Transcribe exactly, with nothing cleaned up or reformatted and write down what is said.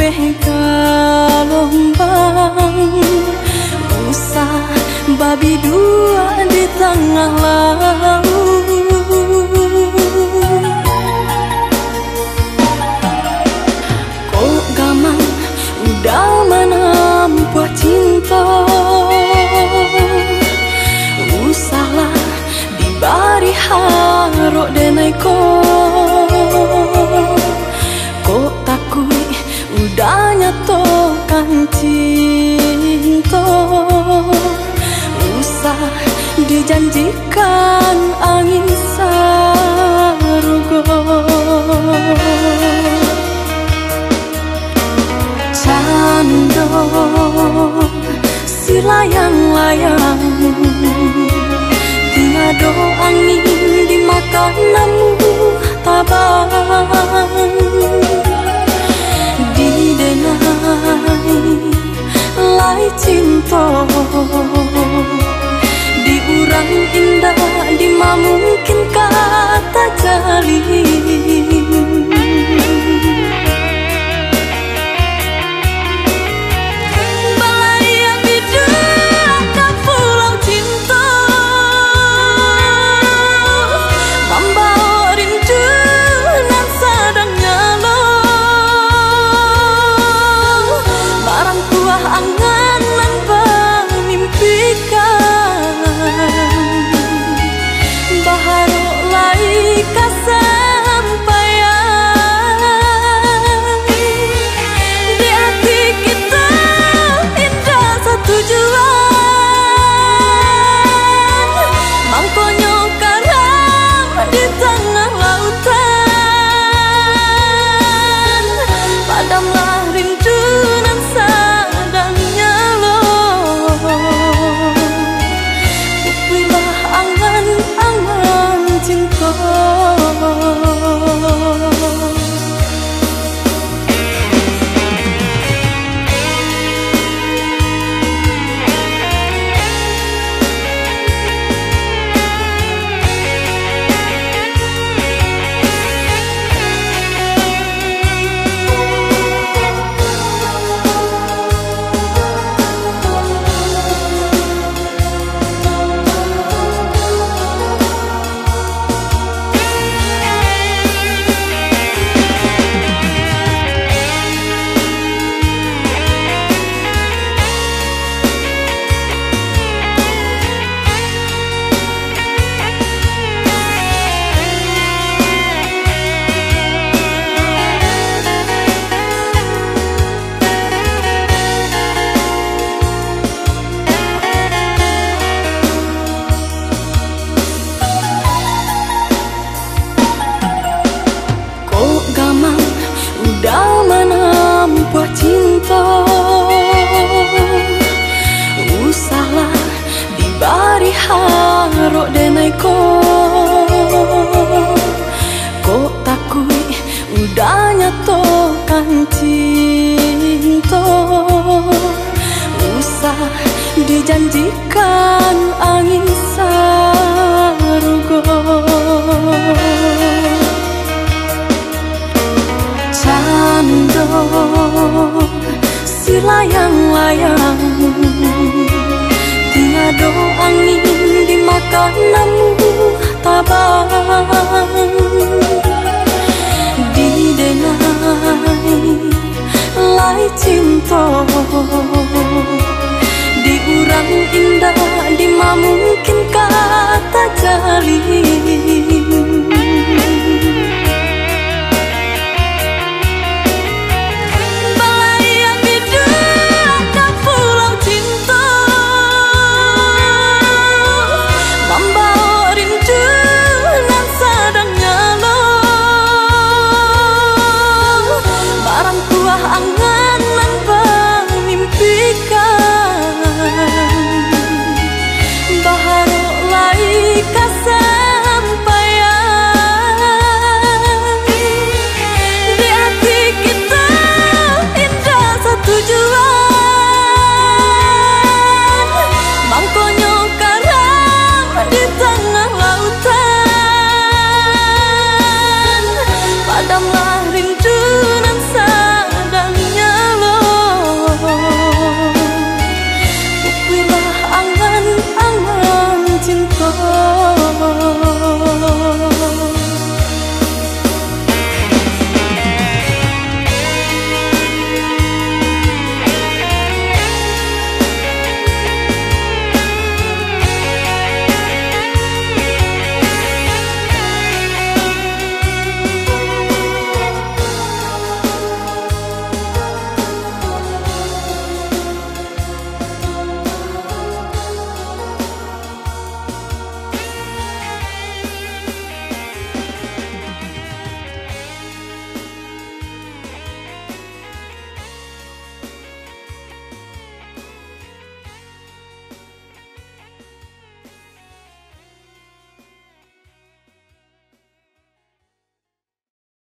gelombang, usah babi dua di tengah laut. Kok gamang udah menempuh cinta, usahlah dibari harok denai ko. Kok takui udah nyatokan cinta, usah dijanjikan angin sarugo. Cando si layang-layang, tiada angin dimakan namu tabang. Didenai lai cinta, diurang indah dima mungkin kata jalin. Balaya bidu ke pulau cinta, membawa rindu nan sedang nyala. Barang kuah angan nan penimpikan, baharu lai kesampaian. Di hati kita indah satu juan, mangkonyo karam di tengah lautan. Padamlah rindu nan sedang nyala, pukullah angan-angan cinta. Udah menempuh cinta, usahlah dibari harok denai ko. Kok takui udah nyatokan cinta, usah dijanjikan angin sarugo. Cando si layang-layang, tiada angin dimakan namu tabang. Didenai lai cinta, diurang indah dima mungkin kata jalin.